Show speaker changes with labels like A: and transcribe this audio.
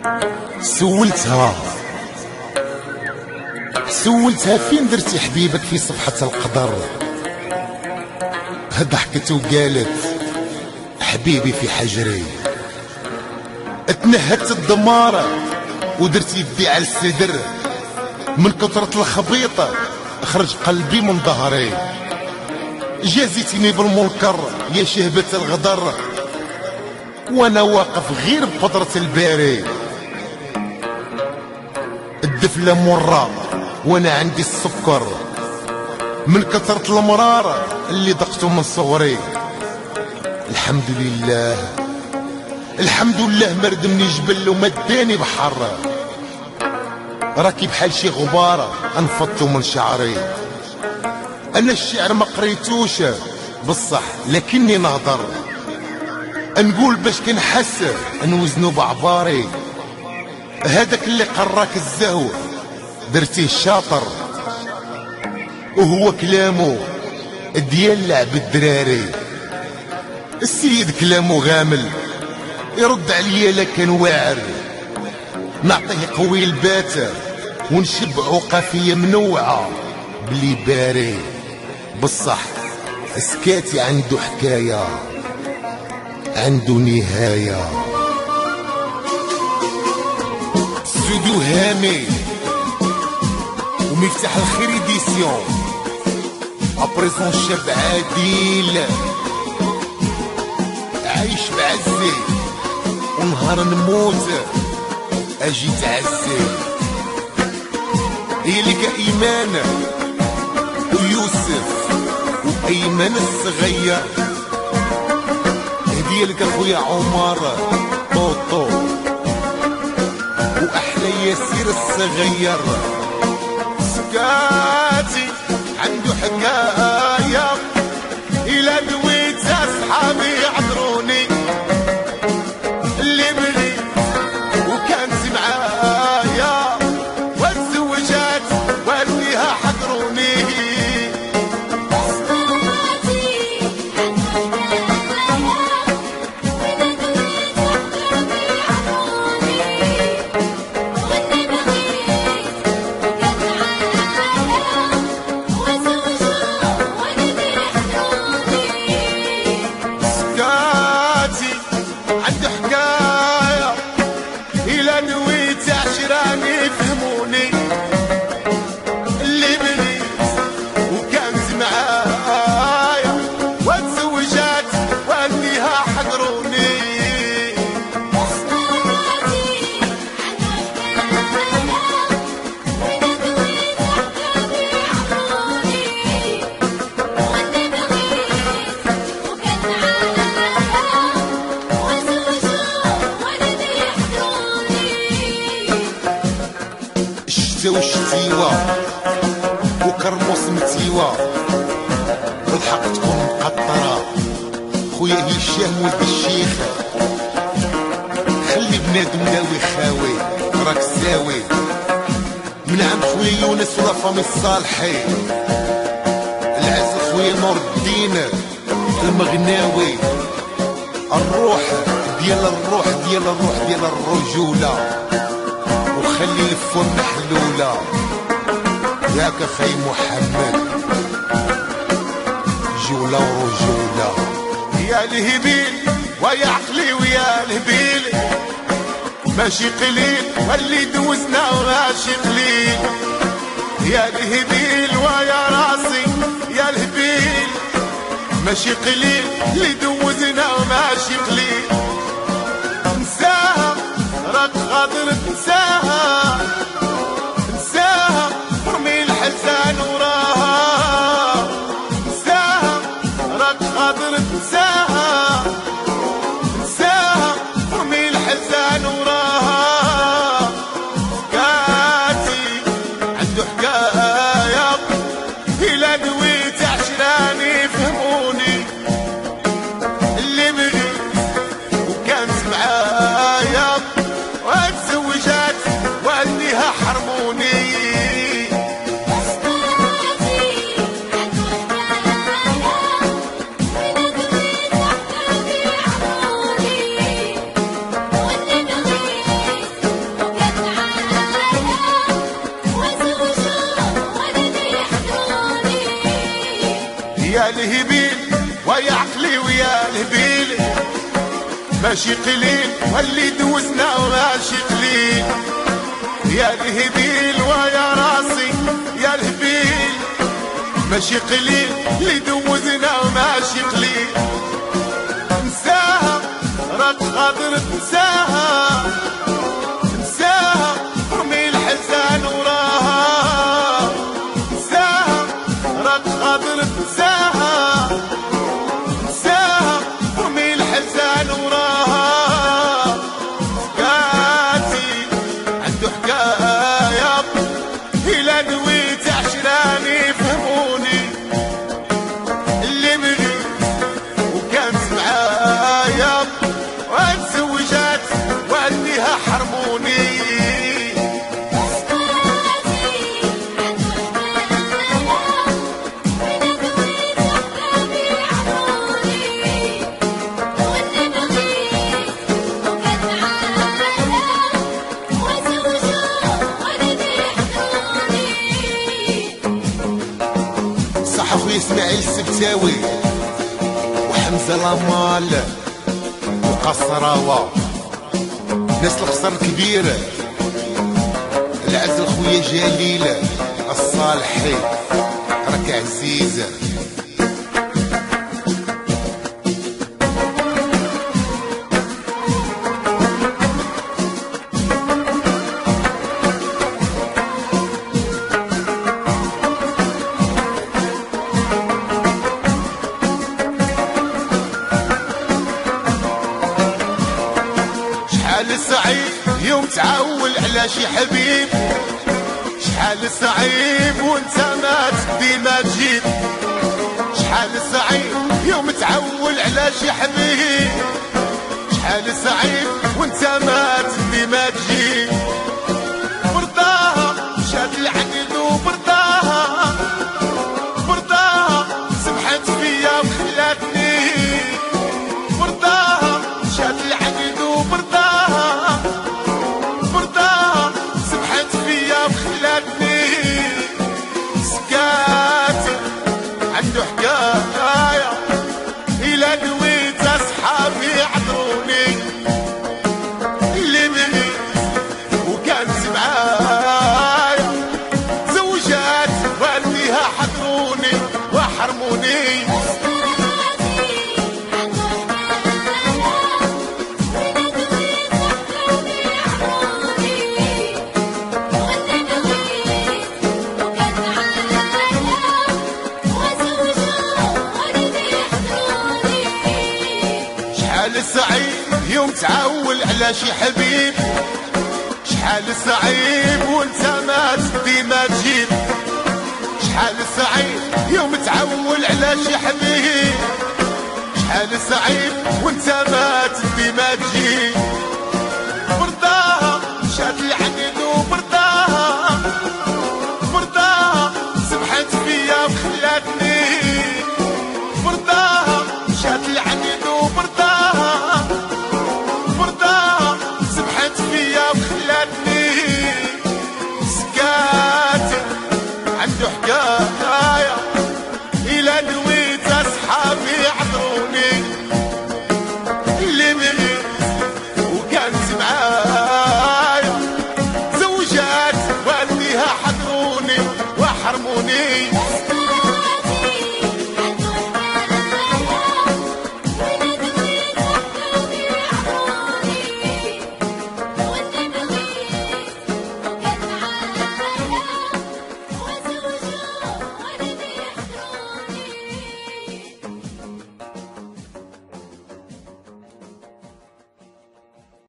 A: سولتها فين درتي حبيبك في صفحة القدر. ضحكت وقالت حبيبي في حجري. اتنهدت الضمارة ودرت يدي على الصدر، من كثرة الخبيطة خرج قلبي من ظهري. جازيتني بالمنكر يا شهبة الغدر، وانا واقف غير بقدرة الباري. الدفلة مرة وانا عندي السكر، من كثرة المرارة اللي ذقته من صغري. الحمد لله الحمد لله مردمني جبل ومداني بحر. راكي بحال شي غبارة انفضتو من شعري. انا الشعر ما قريتوش بصح لكني نهضر، نقول باش كنحس نوزنو بعباري. هذاك اللي قراك الزهو درتيه الشاطر، وهو كلامه ديال لعب الدراري. السيد كلامه غامل يرد عليا لكن واعر، نعطيه قوي الباتة ونشبعو قافية منوعة بلي باري. بصح سكاتي عنده حكاية عنده نهاية. سودو هامي ومفتاح الخير إديسيون أبريزون شاب عادل عايش بعزي، ونهار نموت اجي تعزي. هي لك ايمان ويوسف وايمن الصغير، هدية لك اخويا عمر طوطو واحلى ياسير الصغير. سكاتي عنده حكاية الى دويت اصحابي يعذروني، اللي بغيت وكانت معايا وتزوجات والديها حضروني. وشتيوة وكرموس متيوة والحق تكون مقطرة. خويا هشام ولد الشيخ خلي بنادم ناوي خاوي راك ساوي. من عند خويا يونس ولا فامي الصالحي، العز خويا نور الدين المغناوي. الروح ديال الرجولة، وخلي الفم محلولة ياك اخي محمد. جولة ورجولة يا الهبيل ويا عقلي ويا الهبيل، ماشي قليل واللي دوزنا وماشي قليل. يا الهبيل ويا راسي يا الهبيل، ماشي قليل اللي دوزنا وماشي قليل. نساها راك غادر تنساها، نساها ورمي الحزان وراها. نساها راك غادر تنساها، نساها ورمي الحزان وراها. حكاتي عنده حكاية إلا دويت عشراني فهموني، اللي بغيت وكانت معايا وتزوجات والديها حرموني. الهبيل ويا عقلي ويا الهبيل ماشي قليل واللي دوزنا وماشي قليل يا الهبيل ويا راسي يا الهبيل ماشي قليل اللي دوزنا وماشي قليل نساها راك قادر تنساها نساها رمي الحزان وراها نساها راك قادر تنساها نساها رمي الحزان وراها حكاتي عنده حكاية إلا نويت عشراني فهموني اللي مغيب وكانت معايا وتزوجات والديها حرموني صح اخوي اسماعيل السبتاوي وحمزه لامال وقصراوه ناس القصر الكبيره العز خويا جليل الصالحي راك عزيزه شحال صعيب يوم تعول على شي حبيب شحال صعيب وانت ما تدي ما تجيب شحال صعيب يوم تعول على شي حبيب شحال صعيب وانت ما تدي ما تجيب برضاها شاد العقد وبرضاها برضاها سمحت فيا وخلاتني برضاها شاد العقد وبرضاها برضاها سمحت فيا وخلاتني سكاتي عنده حكاية إلا نويت أصحابي يعذروني اللي مغيب وكانت معايا زوجات والديها حضروني وحرموني شحال صعيب يوم تعول على شي حبيب شحال صعيب وانت ما تدي ما تجيب شحال صعيب يوم تعول على شي حبيب شحال صعيب وانت ما تدي ما تجيب برضاها شاد العقد وبرضاها برضاها سمحت فيا وخلاتني برضاها شاد العقد وبرضاها برضاها سمحت فيا وخلاتني سكاتي عنده حكاية إلا نويت أصحابي يعذروني اللي مغيب وكانت معايا زوجات والديها حضروني وحرموني